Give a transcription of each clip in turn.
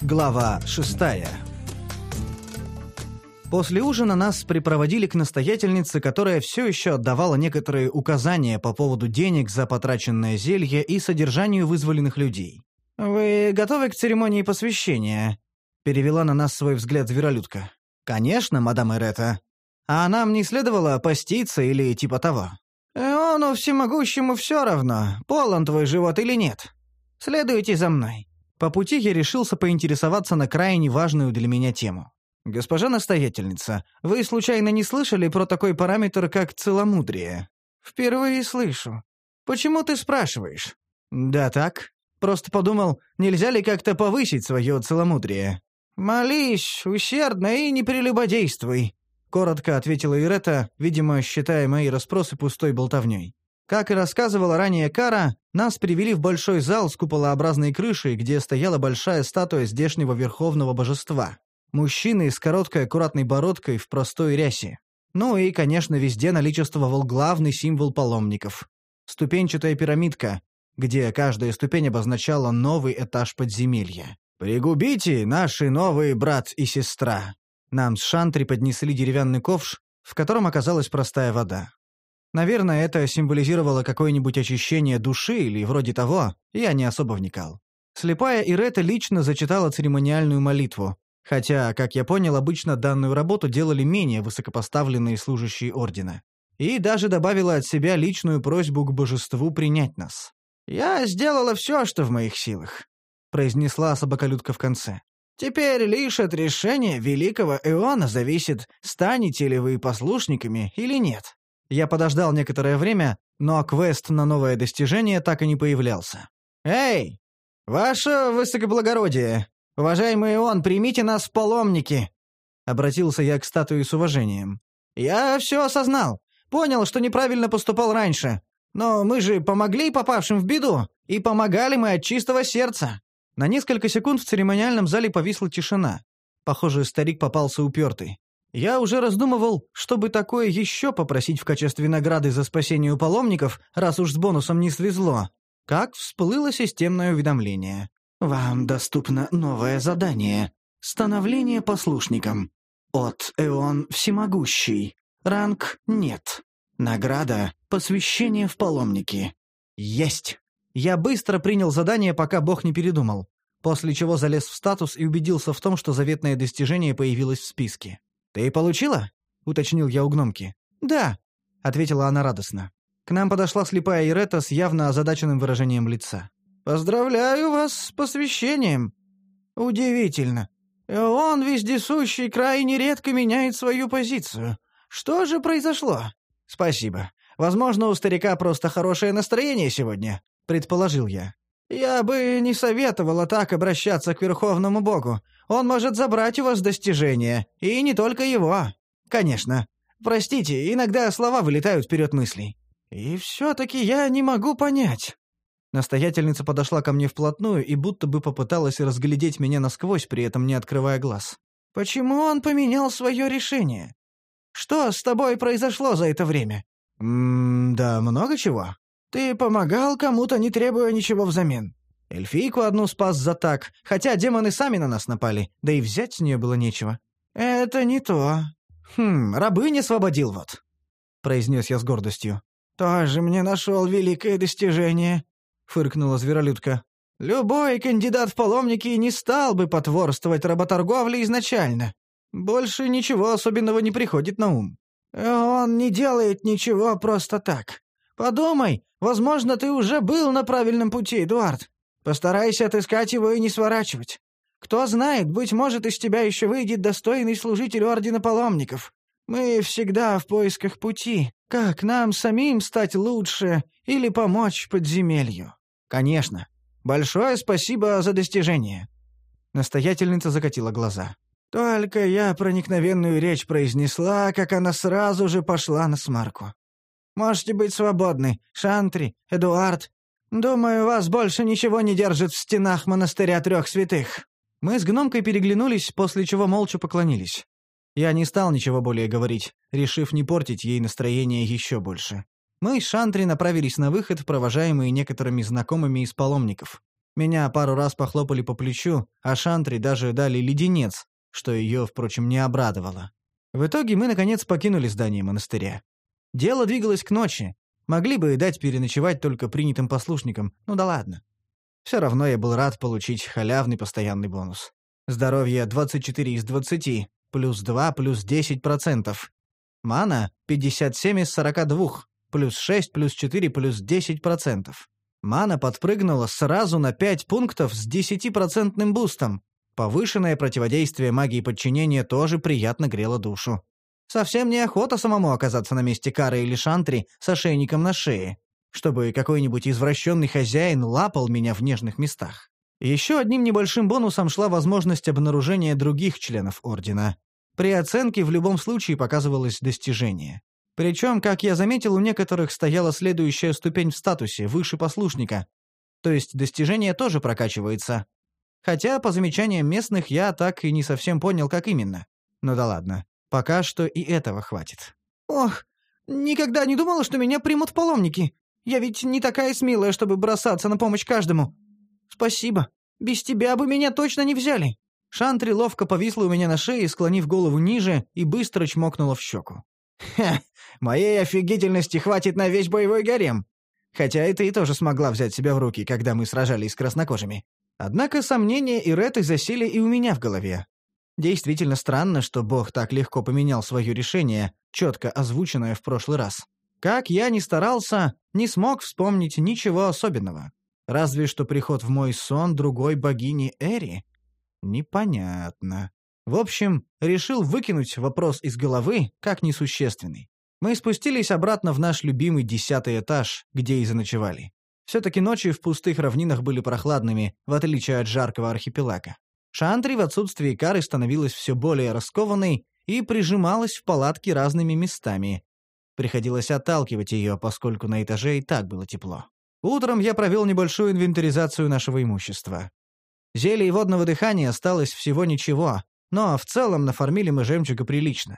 Глава 6. После ужина нас припроводили к настоятельнице, которая все еще отдавала некоторые указания по поводу денег за потраченное зелье и содержанию вызволенных людей. «Вы готовы к церемонии посвящения?» — перевела на нас свой взгляд зверолюдка. «Конечно, мадам Эрета. А нам не следовало поститься или типа того?» «Иону всемогущему все равно, полон твой живот или нет. Следуйте за мной». По пути я решился поинтересоваться на крайне важную для меня тему. «Госпожа настоятельница, вы случайно не слышали про такой параметр, как целомудрие?» «Впервые слышу. Почему ты спрашиваешь?» «Да так. Просто подумал, нельзя ли как-то повысить свое целомудрие?» «Молись, усердно и не прелюбодействуй», — коротко ответила Ирета, видимо, считая мои расспросы пустой болтовней. Как и рассказывала ранее Кара, нас привели в большой зал с куполообразной крышей, где стояла большая статуя здешнего верховного божества. Мужчины с короткой аккуратной бородкой в простой рясе. Ну и, конечно, везде наличествовал главный символ паломников. Ступенчатая пирамидка, где каждая ступень обозначала новый этаж подземелья. «Пригубите, наши новые брат и сестра!» Нам с Шантри поднесли деревянный ковш, в котором оказалась простая вода. Наверное, это символизировало какое-нибудь очищение души или вроде того, я не особо вникал. Слепая Ирета лично зачитала церемониальную молитву, хотя, как я понял, обычно данную работу делали менее высокопоставленные служащие ордена. И даже добавила от себя личную просьбу к божеству принять нас. «Я сделала все, что в моих силах», — произнесла собаколюдка в конце. «Теперь лишь от решения великого Эона зависит, станете ли вы послушниками или нет». Я подождал некоторое время, но квест на новое достижение так и не появлялся. «Эй, ваше высокоблагородие! Уважаемый Ион, примите нас в паломники!» Обратился я к статуе с уважением. «Я все осознал, понял, что неправильно поступал раньше. Но мы же помогли попавшим в беду, и помогали мы от чистого сердца». На несколько секунд в церемониальном зале повисла тишина. Похоже, старик попался упертый. Я уже раздумывал, чтобы такое еще попросить в качестве награды за спасение у паломников, раз уж с бонусом не свезло. Как всплыло системное уведомление. «Вам доступно новое задание. Становление послушником. От Эон Всемогущий. Ранг нет. Награда — посвящение в паломники». Есть! Я быстро принял задание, пока бог не передумал, после чего залез в статус и убедился в том, что заветное достижение появилось в списке. «Ты получила?» — уточнил я у гномки. «Да», — ответила она радостно. К нам подошла слепая Ирета с явно озадаченным выражением лица. «Поздравляю вас с посвящением. Удивительно. Он вездесущий крайне редко меняет свою позицию. Что же произошло?» «Спасибо. Возможно, у старика просто хорошее настроение сегодня», — предположил я. «Я бы не советовала так обращаться к Верховному Богу. Он может забрать у вас достижения, и не только его. Конечно. Простите, иногда слова вылетают вперед мыслей». «И все-таки я не могу понять». Настоятельница подошла ко мне вплотную и будто бы попыталась разглядеть меня насквозь, при этом не открывая глаз. «Почему он поменял свое решение? Что с тобой произошло за это время?» Да много чего. Ты помогал кому-то, не требуя ничего взамен. Эльфийку одну спас за так, хотя демоны сами на нас напали, да и взять с нее было нечего». «Это не то». Рабынь освободил вот», — произнес я с гордостью. «Тоже мне нашел великое достижение», — фыркнула зверолюдка. «Любой кандидат в паломники не стал бы потворствовать работорговле изначально. Больше ничего особенного не приходит на ум. Он не делает ничего просто так. Подумай, возможно, ты уже был на правильном пути, Эдуард. Постарайся отыскать его и не сворачивать. Кто знает, быть может, из тебя еще выйдет достойный служитель Ордена Паломников. Мы всегда в поисках пути, как нам самим стать лучше или помочь подземелью». «Конечно. Большое спасибо за достижение». Настоятельница закатила глаза. Только я проникновенную речь произнесла, как она сразу же пошла на смарку. «Можете быть свободны, Шантри, Эдуард. Думаю, вас больше ничего не держит в стенах монастыря трех святых». Мы с гномкой переглянулись, после чего молча поклонились. Я не стал ничего более говорить, решив не портить ей настроение еще больше. Мы с Шантри направились на выход, провожаемые некоторыми знакомыми из паломников. Меня пару раз похлопали по плечу, а Шантри даже дали леденец, что ее, впрочем, не обрадовало. В итоге мы, наконец, покинули здание монастыря. Дело двигалось к ночи. Могли бы и дать переночевать только принятым послушникам, ну да ладно. Все равно я был рад получить халявный постоянный бонус. Здоровье 24 из 20, плюс 2, плюс 10%. Мана 57 из 42, плюс 6, плюс 4, плюс 10%. Мана подпрыгнула сразу на 5 пунктов с 10% бустом. Повышенное противодействие магии подчинения тоже приятно грело душу. Совсем неохота самому оказаться на месте Кары или Шантри с ошейником на шее, чтобы какой-нибудь извращенный хозяин лапал меня в нежных местах. Еще одним небольшим бонусом шла возможность обнаружения других членов Ордена. При оценке в любом случае показывалось достижение. Причем, как я заметил, у некоторых стояла следующая ступень в статусе, выше послушника. То есть достижение тоже прокачивается. Хотя, по замечаниям местных, я так и не совсем понял, как именно. Ну да ладно, пока что и этого хватит. «Ох, никогда не думала, что меня примут в паломники. Я ведь не такая смелая, чтобы бросаться на помощь каждому. Спасибо. Без тебя бы меня точно не взяли». Шантри ловко повисла у меня на шее, склонив голову ниже, и быстро чмокнула в щеку. «Ха! Моей офигительности хватит на весь боевой гарем. Хотя и ты тоже смогла взять себя в руки, когда мы сражались с краснокожими». Однако сомнения Иреты засели и у меня в голове. Действительно странно, что Бог так легко поменял свое решение, четко озвученное в прошлый раз. Как я ни старался, не смог вспомнить ничего особенного. Разве что приход в мой сон другой богини Эри. Непонятно. В общем, решил выкинуть вопрос из головы, как несущественный. Мы спустились обратно в наш любимый 10-й этаж, где и заночевали. Все-таки ночи в пустых равнинах были прохладными, в отличие от жаркого архипелага. Шантри в отсутствии Кары становилась все более раскованной и прижималась в палатке разными местами. Приходилось отталкивать ее, поскольку на этаже и так было тепло. Утром я провел небольшую инвентаризацию нашего имущества. Зелий водного дыхания осталось всего ничего, но в целом нафармили мы жемчуга прилично.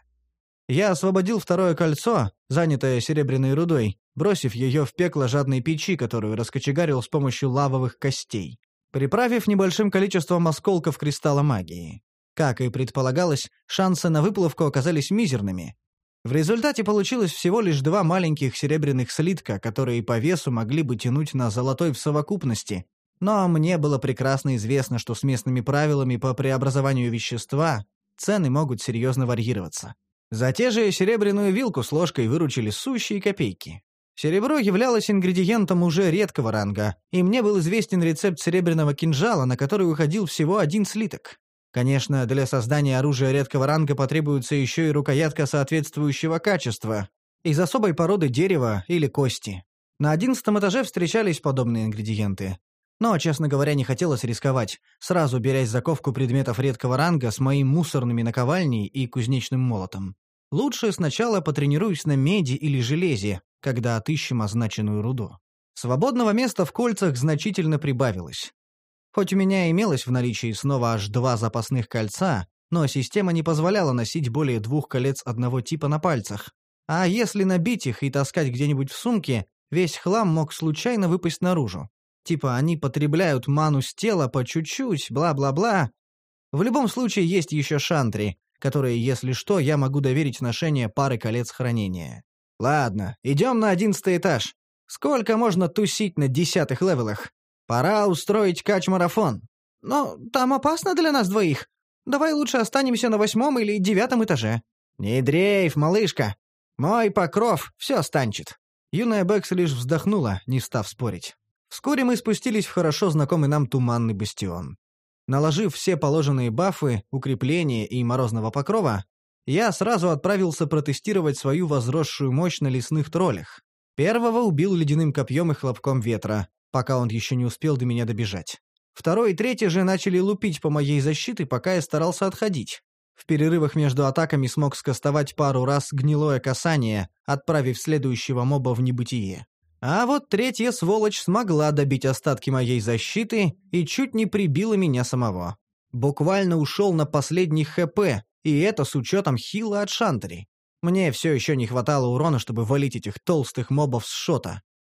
Я освободил второе кольцо, занятое серебряной рудой, бросив ее в пекло жадной печи, которую раскочегарил с помощью лавовых костей, приправив небольшим количеством осколков кристалла магии. Как и предполагалось, шансы на выплавку оказались мизерными. В результате получилось всего лишь 2 маленьких серебряных слитка, которые по весу могли бы тянуть на золотой в совокупности. Но мне было прекрасно известно, что с местными правилами по преобразованию вещества цены могут серьезно варьироваться. За те же серебряную вилку с ложкой выручили сущие копейки. Серебро являлось ингредиентом уже редкого ранга, и мне был известен рецепт серебряного кинжала, на который уходил всего 1 слиток. Конечно, для создания оружия редкого ранга потребуется еще и рукоятка соответствующего качества, из особой породы дерева или кости. На 11-м этаже встречались подобные ингредиенты. Но, честно говоря, не хотелось рисковать, сразу берясь за ковку предметов редкого ранга с моим мусорными наковальней и кузнечным молотом. Лучше сначала потренируюсь на меди или железе, когда отыщем означенную руду. Свободного места в кольцах значительно прибавилось. Хоть у меня имелось в наличии снова аж 2 запасных кольца, но система не позволяла носить более 2 колец одного типа на пальцах. А если набить их и таскать где-нибудь в сумке, весь хлам мог случайно выпасть наружу. Типа они потребляют ману с тела по чуть-чуть, бла-бла-бла. В любом случае есть еще шантри, которые, если что, я могу доверить ношение пары колец хранения. Ладно, идем на 11-й этаж. Сколько можно тусить на 10-х левелах? Пора устроить кач-марафон. Но там опасно для нас двоих. Давай лучше останемся на 8-м или 9-м этаже. Не дрейф, малышка. Мой покров все станчит. Юная Бэкс лишь вздохнула, не став спорить. Вскоре мы спустились в хорошо знакомый нам туманный бастион. Наложив все положенные бафы, укрепления и морозного покрова, я сразу отправился протестировать свою возросшую мощь на лесных троллях. Первого убил ледяным копьем и хлопком ветра, пока он еще не успел до меня добежать. Второй и третий же начали лупить по моей защите, пока я старался отходить. В перерывах между атаками смог скастовать пару раз гнилое касание, отправив следующего моба в небытие. А вот третья сволочь смогла добить остатки моей защиты и чуть не прибила меня самого. Буквально ушел на последних ХП, и это с учетом хила от Шантри. Мне все еще не хватало урона, чтобы валить этих толстых мобов с шота.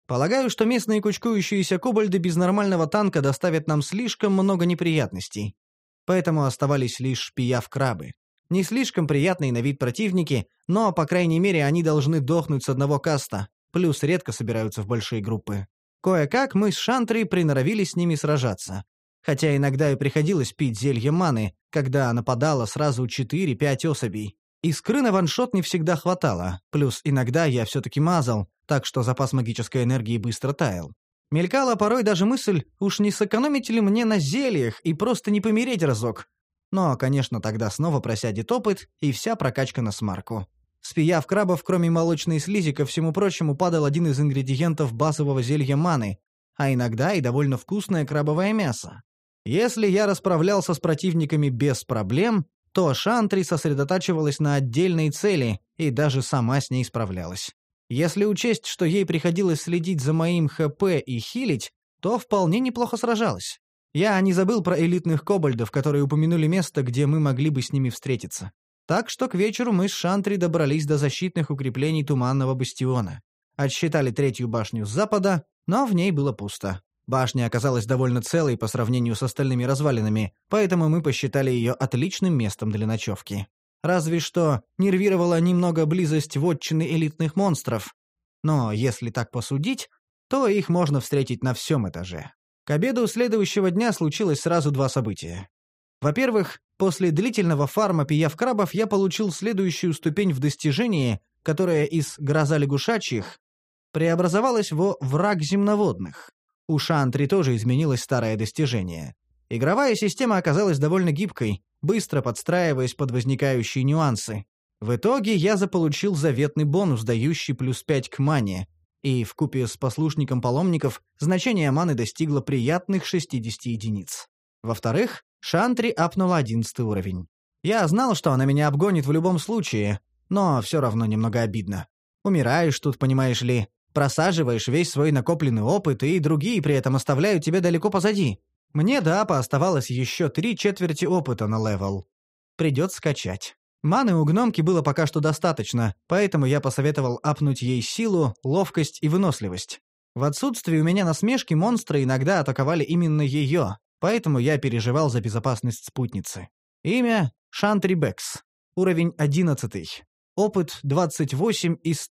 Полагаю, что местные кучкующиеся кобальды без нормального танка доставят нам слишком много неприятностей. Поэтому оставались лишь пияв-крабы. Не слишком приятные на вид противники, но, по крайней мере, они должны дохнуть с одного каста, плюс редко собираются в большие группы. Кое-как мы с Шантри приноровились с ними сражаться. Хотя иногда и приходилось пить зелье маны, когда нападало сразу 4-5 особей. Искры на ваншот не всегда хватало, плюс иногда я все-таки мазал, так что запас магической энергии быстро таял. Мелькала порой даже мысль, уж не сэкономить ли мне на зельях и просто не помереть разок. Но, конечно, тогда снова просядет опыт и вся прокачка на смарку. С пияв-крабов, кроме молочной слизи, ко всему прочему, падал один из ингредиентов базового зелья маны, а иногда и довольно вкусное крабовое мясо. Если я расправлялся с противниками без проблем, то Шантри сосредотачивалась на отдельной цели и даже сама с ней справлялась. Если учесть, что ей приходилось следить за моим ХП и хилить, то вполне неплохо сражалась. Я не забыл про элитных кобальдов, которые упомянули место, где мы могли бы с ними встретиться. Так что к вечеру мы с Шантри добрались до защитных укреплений Туманного бастиона. Отсчитали 3-ю башню с запада, но в ней было пусто. Башня оказалась довольно целой по сравнению с остальными развалинами, поэтому мы посчитали ее отличным местом для ночевки. Разве что нервировала немного близость вотчины элитных монстров. Но если так посудить, то их можно встретить на всем этаже. К обеду следующего дня случилось сразу 2 события. Во-первых, после длительного фарма пияв-крабов я получил следующую ступень в достижении, которая из «Гроза лягушачьих» преобразовалась во «Враг земноводных». У Шантри тоже изменилось старое достижение. Игровая система оказалась довольно гибкой, быстро подстраиваясь под возникающие нюансы. В итоге я заполучил заветный бонус, дающий +5 к мане, и вкупе с послушником паломников значение маны достигло приятных 60 единиц. Во-вторых, Шантри апнула 11 уровень. Я знал, что она меня обгонит в любом случае, но все равно немного обидно. Умираешь тут, понимаешь ли, просаживаешь весь свой накопленный опыт, и другие при этом оставляют тебя далеко позади. Мне до апа оставалось еще 3/4 опыта на левел. Придется скачать. Маны у гномки было пока что достаточно, поэтому я посоветовал апнуть ей силу, ловкость и выносливость. В отсутствие у меня насмешки монстры иногда атаковали именно ее, поэтому я переживал за безопасность спутницы. Имя — Шантри Бэкс. Уровень 11. Опыт 28 из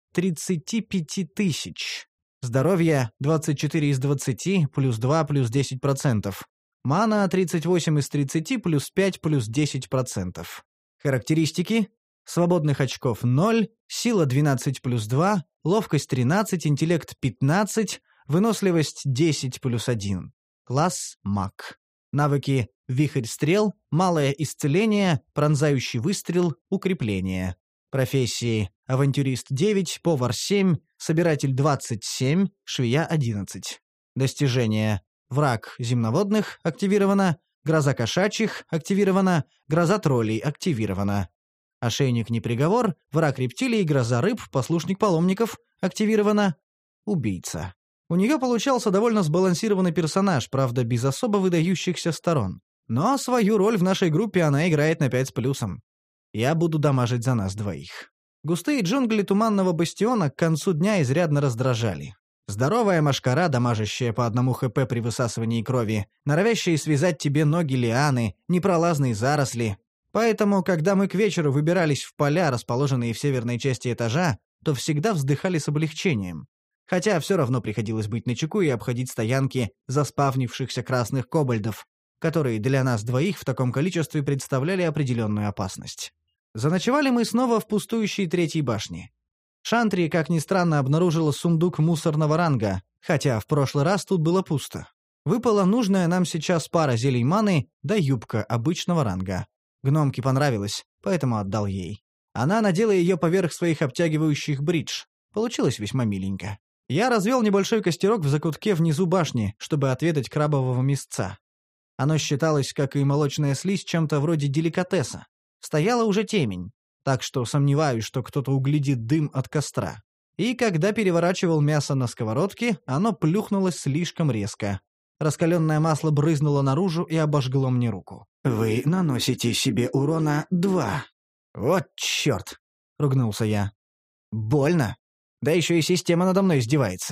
35 тысяч. Здоровье 24 из 20, плюс 2, плюс 10%. Мана 38 из 30, плюс 5, плюс 10%. Характеристики. Свободных очков 0, сила 12 плюс 2, ловкость 13, интеллект 15, выносливость 10 плюс 1. Класс маг. Навыки вихрь стрел, малое исцеление, пронзающий выстрел, укрепление. Профессии авантюрист 9, повар 7, собиратель 27, швея 11. Достижения. Враг земноводных активировано, гроза кошачьих активировано, гроза троллей активировано. Ошейник не приговор, враг рептилий, гроза рыб, послушник паломников активировано. Убийца. У нее получался довольно сбалансированный персонаж, правда, без особо выдающихся сторон. Но свою роль в нашей группе она играет на 5 с плюсом. Я буду дамажить за нас двоих. Густые джунгли Туманного бастиона к концу дня изрядно раздражали. Здоровая мошкара, дамажащая по 1 ХП при высасывании крови, норовящие связать тебе ноги лианы, непролазные заросли. Поэтому, когда мы к вечеру выбирались в поля, расположенные в северной части этажа, то всегда вздыхали с облегчением. Хотя все равно приходилось быть начеку и обходить стоянки заспавнившихся красных кобальдов, которые для нас двоих в таком количестве представляли определенную опасность. Заночевали мы снова в пустующей 3-й башне. Шантри, как ни странно, обнаружила сундук мусорного ранга, хотя в прошлый раз тут было пусто. Выпала нужная нам сейчас пара зелий маны да юбка обычного ранга. Гномке понравилось, поэтому отдал ей. Она надела ее поверх своих обтягивающих бридж. Получилось весьма миленько. Я развел небольшой костерок в закутке внизу башни, чтобы отведать крабового мясца. Оно считалось, как и молочная слизь, чем-то вроде деликатеса. Стояла уже темень, так что сомневаюсь, что кто-то углядит дым от костра. И когда переворачивал мясо на сковородке, оно плюхнулось слишком резко. Раскаленное масло брызнуло наружу и обожгло мне руку. «Вы наносите себе урона 2». «Вот черт!» — ругнулся я. «Больно. Да еще и система надо мной издевается.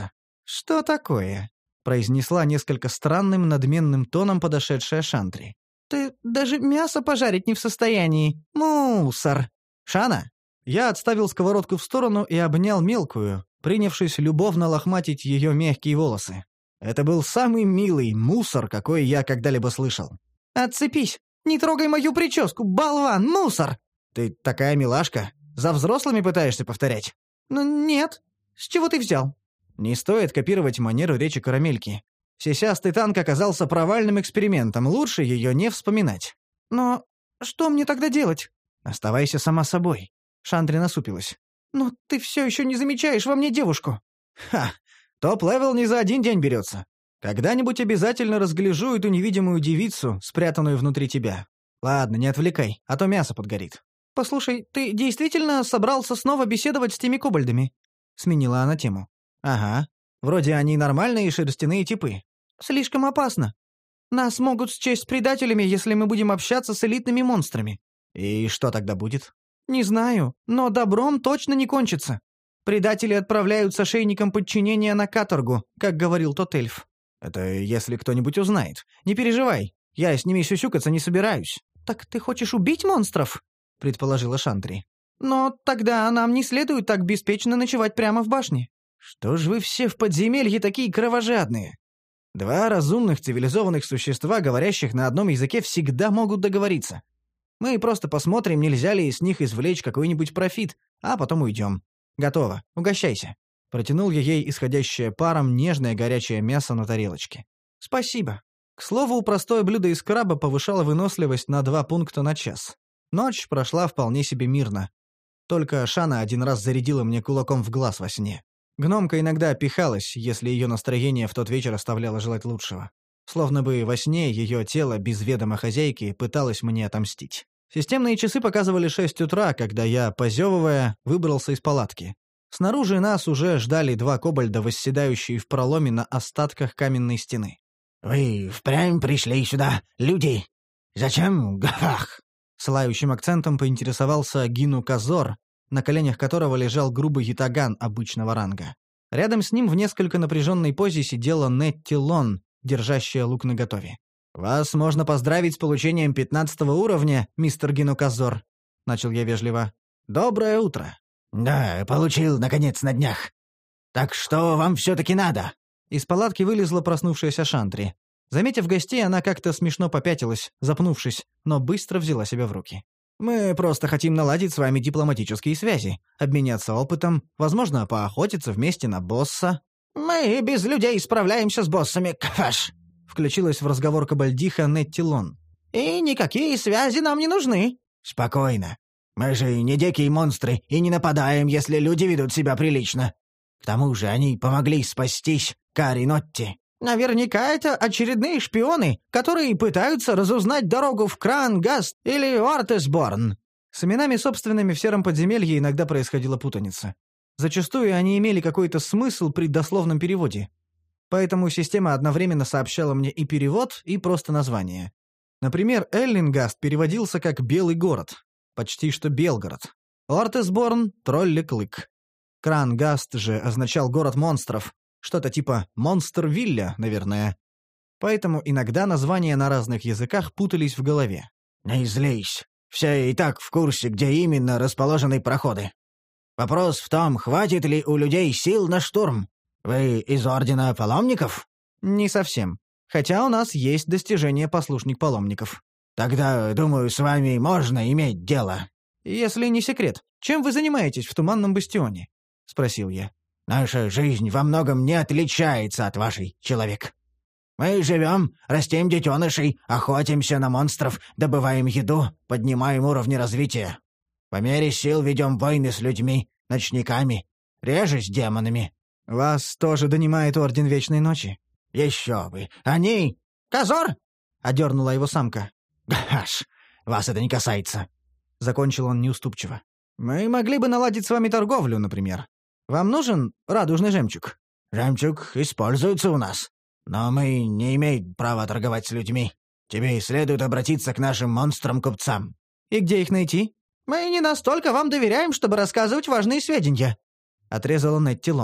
«Что такое?» — произнесла несколько странным надменным тоном подошедшая Шантри. «Ты даже мясо пожарить не в состоянии. Мусор!» «Шана!» Я отставил сковородку в сторону и обнял мелкую, принявшись любовно лохматить ее мягкие волосы. Это был самый милый мусор, какой я когда-либо слышал. «Отцепись! Не трогай мою прическу, болван, мусор!» «Ты такая милашка. За взрослыми пытаешься повторять?» «Ну, нет. С чего ты взял?» Не стоит копировать манеру речи Карамельки. Сисястый танк оказался провальным экспериментом, лучше ее не вспоминать. «Но что мне тогда делать?» «Оставайся сама собой». Шантри насупилась. «Но ты все еще не замечаешь во мне девушку». «Ха! Топ-левел не за один день берется. Когда-нибудь обязательно разгляжу эту невидимую девицу, спрятанную внутри тебя. Ладно, не отвлекай, а то мясо подгорит». «Послушай, ты действительно собрался снова беседовать с теми кобальдами?» Сменила она тему. «Ага. Вроде они нормальные шерстяные типы». «Слишком опасно. Нас могут счесть предателями, если мы будем общаться с элитными монстрами». «И что тогда будет?» «Не знаю, но добром точно не кончится. Предатели отправляют с ошейником подчинения на каторгу, как говорил тот эльф». «Это если кто-нибудь узнает. Не переживай, я с ними сюсюкаться не собираюсь». «Так ты хочешь убить монстров?» — предположила Шантри. «Но тогда нам не следует так беспечно ночевать прямо в башне». «Что ж вы все в подземелье такие кровожадные? Два разумных цивилизованных существа, говорящих на одном языке, всегда могут договориться. Мы просто посмотрим, нельзя ли из них извлечь какой-нибудь профит, а потом уйдем. Готово, угощайся». Протянул я ей исходящее паром нежное горячее мясо на тарелочке. «Спасибо». К слову, простое блюдо из краба повышало выносливость на 2 пункта на час. Ночь прошла вполне себе мирно. Только Шана один раз зарядила мне кулаком в глаз во сне. Гномка иногда пихалась, если ее настроение в тот вечер оставляло желать лучшего. Словно бы во сне ее тело без ведома хозяйки пыталось мне отомстить. Системные часы показывали 6 утра, когда я, позевывая, выбрался из палатки. Снаружи нас уже ждали 2 кобальда, восседающие в проломе на остатках каменной стены. «Вы впрямь пришли сюда, люди? Зачем? Гах!» С лающим акцентом поинтересовался Гину Казор, на коленях которого лежал грубый ятаган обычного ранга. Рядом с ним в несколько напряженной позе сидела Нетти Лон, держащая лук наготове. «Вас можно поздравить с получением 15-го уровня, мистер Гину Казор», — начал я вежливо. «Доброе утро». «Да, получил, наконец, на днях. Так что вам все-таки надо?» Из палатки вылезла проснувшаяся Шантри. Заметив гостей, она как-то смешно попятилась, запнувшись, но быстро взяла себя в руки. «Мы просто хотим наладить с вами дипломатические связи, обменяться опытом, возможно, поохотиться вместе на босса». «Мы без людей справляемся с боссами, кваш!» — включилась в разговор кабальдиха Нетти Лон. «И никакие связи нам не нужны». «Спокойно. Мы же не дикие монстры и не нападаем, если люди ведут себя прилично. К тому же они помогли спастись Кари Нотти». «Наверняка это очередные шпионы, которые пытаются разузнать дорогу в Крангаст или Ортесборн». С именами собственными в сером подземелье иногда происходила путаница. Зачастую они имели какой-то смысл при дословном переводе. Поэтому система одновременно сообщала мне и перевод, и просто название. Например, Эллингаст переводился как «белый город», почти что Белгород. Ортесборн — Тролли-Клык. Крангаст же означал «город монстров», что-то типа «Монстр-Вилля», наверное. Поэтому иногда названия на разных языках путались в голове. «Не злись. Все и так в курсе, где именно расположены проходы. Вопрос в том, хватит ли у людей сил на штурм. Вы из Ордена Паломников?» «Не совсем. Хотя у нас есть достижение послушник паломников». «Тогда, думаю, с вами можно иметь дело». «Если не секрет, чем вы занимаетесь в Туманном Бастионе?» — спросил я. «Наша жизнь во многом не отличается от вашей, человек. Мы живем, растим детенышей, охотимся на монстров, добываем еду, поднимаем уровни развития. По мере сил ведем войны с людьми, ночниками, реже с демонами». «Вас тоже донимает Орден Вечной Ночи?» «Еще бы! Они...» «Казор!» — одернула его самка. «Гаш, вас это не касается», — закончил он неуступчиво. «Мы могли бы наладить с вами торговлю, например. Вам нужен радужный жемчуг?» «Жемчуг используется у нас, но мы не имеем права торговать с людьми. Тебе следует обратиться к нашим монстрам-купцам». «И где их найти?» «Мы не настолько вам доверяем, чтобы рассказывать важные сведения», — отрезала Нетти Лон.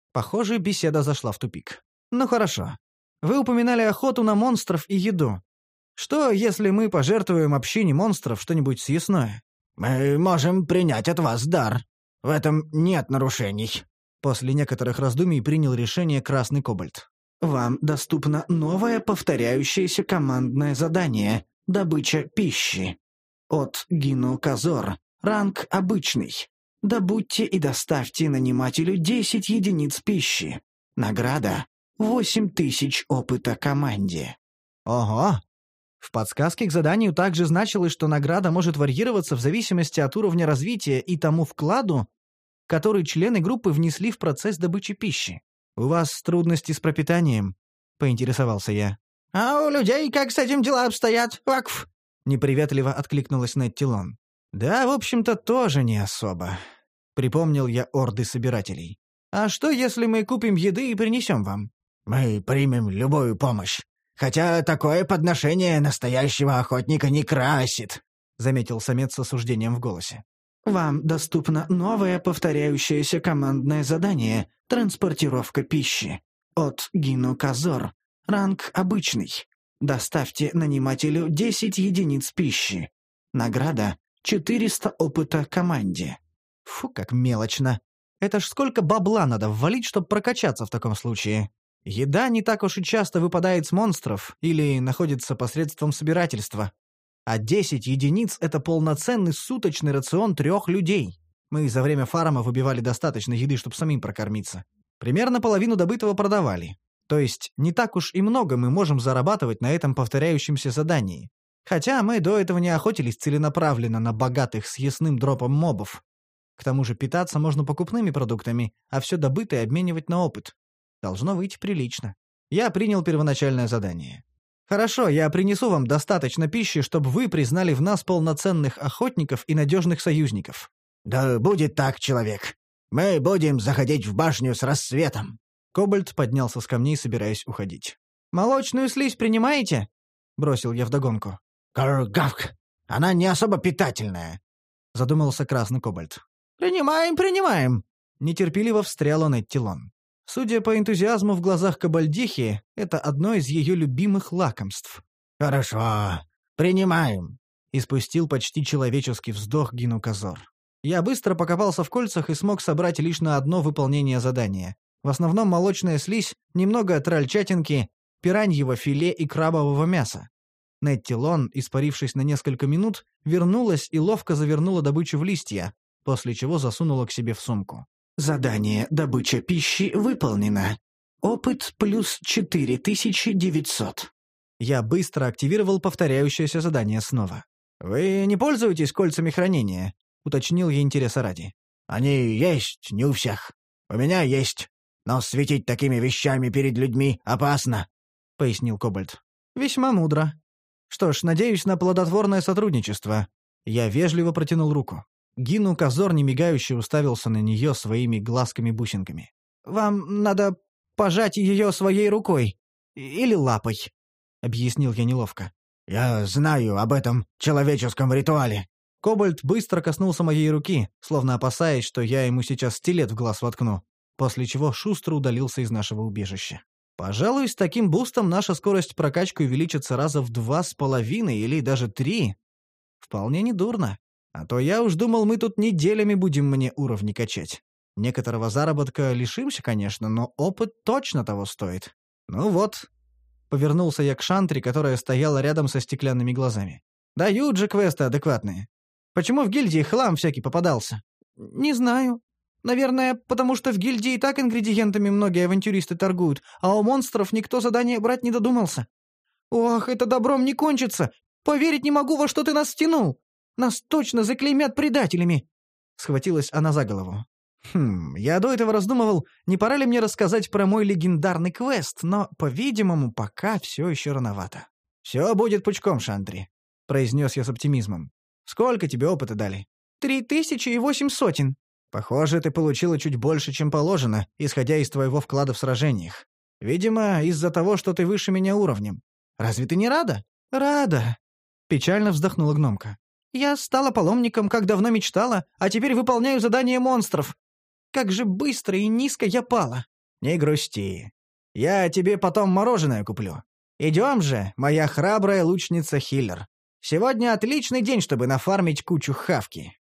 Похоже, беседа зашла в тупик. Ну хорошо. Вы упоминали охоту на монстров и еду. Что, если мы пожертвуем общине монстров что-нибудь съестное? Мы можем принять от вас дар. В этом нет нарушений. После некоторых раздумий принял решение Красный Кобальт. Вам доступно новое повторяющееся командное задание «Добыча пищи». От Гину Казор. Ранг обычный. Добудьте и доставьте нанимателю 10 единиц пищи. Награда — 8000 опыта команде. Ого! В подсказке к заданию также значилось, что награда может варьироваться в зависимости от уровня развития и тому вкладу, который члены группы внесли в процесс добычи пищи. «У вас трудности с пропитанием?» — поинтересовался я. «А у людей как с этим дела обстоят, Вакф?» — неприветливо откликнулась Неттилон. «Да, в общем-то, тоже не особо», — припомнил я орды собирателей. «А что, если мы купим еды и принесем вам?» «Мы примем любую помощь. Хотя такое подношение настоящего охотника не красит», — заметил самец с осуждением в голосе. «Вам доступно новое повторяющееся командное задание «Транспортировка пищи». От Гину Казор. Ранг обычный. Доставьте нанимателю 10 единиц пищи. Награда — 400 опыта команде». Фу, как мелочно. Это ж сколько бабла надо ввалить, чтобы прокачаться в таком случае. Еда не так уж и часто выпадает с монстров или находится посредством собирательства. А 10 единиц — это полноценный суточный рацион 3 людей. Мы за время фарма выбивали достаточно еды, чтобы самим прокормиться. Примерно половину добытого продавали. То есть не так уж и много мы можем зарабатывать на этом повторяющемся задании. Хотя мы до этого не охотились целенаправленно на богатых съестным дропом мобов. К тому же питаться можно покупными продуктами, а все добытое обменивать на опыт. Должно выйти прилично. Я принял первоначальное задание. Хорошо, я принесу вам достаточно пищи, чтобы вы признали в нас полноценных охотников и надежных союзников. «Да будет так, человек. Мы будем заходить в башню с рассветом». Кобальт поднялся с камней, собираясь уходить. «Молочную слизь принимаете?» — бросил я вдогонку. «Каргавк! Она не особо питательная», — задумался Красный Кобальт. «Принимаем, принимаем!» — нетерпеливо встряла Неттилон. Судя по энтузиазму в глазах кабальдихи, это одно из ее любимых лакомств. «Хорошо, принимаем», — испустил почти человеческий вздох Гину Казор. Я быстро покопался в кольцах и смог собрать лишь на одно выполнение задания. В основном молочная слизь, немного тральчатинки, пираньего филе и крабового мяса. Неттилон, испарившись на несколько минут, вернулась и ловко завернула добычу в листья, после чего засунула к себе в сумку. Задание «Добыча пищи» выполнено. Опыт плюс 4900. Я быстро активировал повторяющееся задание снова. «Вы не пользуетесь кольцами хранения?» — уточнил я интереса ради. «Они есть не у всех. У меня есть. Но светить такими вещами перед людьми опасно», — пояснил Кобальт. «Весьма мудро. Что ж, надеюсь на плодотворное сотрудничество». Я вежливо протянул руку. Гину Казор немигающе уставился на нее своими глазками-бусинками. «Вам надо пожать ее своей рукой. Или лапой», — объяснил я неловко. «Я знаю об этом человеческом ритуале». Кобальт быстро коснулся моей руки, словно опасаясь, что я ему сейчас стилет в глаз воткну, после чего шустро удалился из нашего убежища. Пожалуй, с таким бустом наша скорость прокачки увеличится раза в 2,5 или даже 3. Вполне недурно. А то я уж думал, мы тут неделями будем мне уровни качать. Некоторого заработка лишимся, конечно, но опыт точно того стоит. Ну вот. Повернулся я к Шантре, которая стояла рядом со стеклянными глазами. Дают же квесты адекватные. Почему в гильдии хлам всякий попадался? Не знаю. Наверное, потому что в гильдии и так ингредиентами многие авантюристы торгуют, а у монстров никто задание брать не додумался. Ох, это добром не кончится. Поверить не могу, во что ты нас втянул. Нас точно заклеймят предателями!» Схватилась она за голову. Я до этого раздумывал, не пора ли мне рассказать про мой легендарный квест, но, по-видимому, пока все еще рановато. «Все будет пучком, Шантри», — произнес я с оптимизмом. «Сколько тебе опыта дали?» 3800. Похоже, ты получила чуть больше, чем положено, исходя из твоего вклада в сражениях. Видимо, из-за того, что ты выше меня уровнем. Разве ты не рада?» «Рада», — печально вздохнула гномка. «Я стала паломником, как давно мечтала, а теперь выполняю задание монстров. Как же быстро и низко я пала!» Не грусти. Я тебе потом мороженое куплю. Идем же, моя храбрая лучница Хиллер. Сегодня отличный день, чтобы нафармить кучу хавки».